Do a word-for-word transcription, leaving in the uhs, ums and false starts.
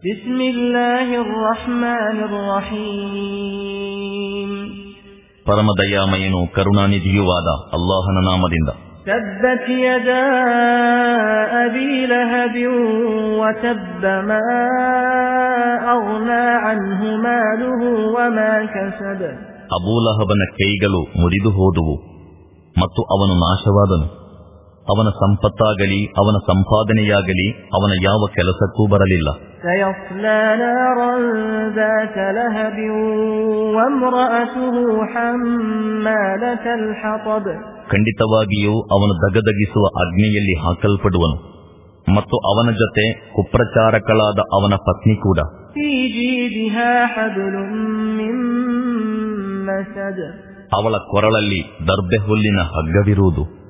ಬಿಸ್ಮಿಲ್ಲಾಹಿರ್ ರಹ್ಮಾನಿರ್ ರಹೀಮ್. ಪರಮದಯಾಮಯನು ಕರುಣಾನಿಧಿಯುವಾದ ಅಲ್ಲಾಹನ ನಾಮದಿಂದ. ತಬ್ಬತ್ ಯದಾ ಅಬೀ ಲಹಬಿನ್ ವತಬ್ಬ ಮಾ ಅಗ್ನಾ ಅನ್ಹು ಮಾಲುಹು ವಮಾ ಕಸಬ. ಅಬೂಲಹಬನ ಕೈಗಳು ಮುರಿದು ಹೋದುವು ಮತ್ತು ಅವನು ನಾಶವಾದನು. ಅವನ ಸಂಪತ್ತಾಗಲಿ ಅವನ ಸಂಪಾದನೆಯಾಗಲಿ ಅವನ ಯಾವ ಕೆಲಸಕ್ಕೂ ಬರಲಿಲ್ಲ. ಸಯಸ್ಲಾ ನಾರನ್ ذات لهب وامرأته حمالة الحطب. ಖಂಡಿತವಾಗಿಯೂ ಅವನು ದಗದಗಿಸುವ ಅಗ್ನಿಯಲ್ಲಿ ಹಾಕಲ್ಪಡುವನು ಮತ್ತು ಅವನ ಜೊತೆ ಕುಪ್ರಚಾರಕಳಾದ ಅವನ ಪತ್ನಿ ಕೂಡ. ಫೀ ಜೀದಿಹಾ ಹಬ್ಲುಂ ಮಿನ್ ಮಸದ್. ಅವಳ ಕೊರಳಲ್ಲಿ ದರ್ಬೆ ಹುಲ್ಲಿನ ಹಗ್ಗವಿರುವುದು.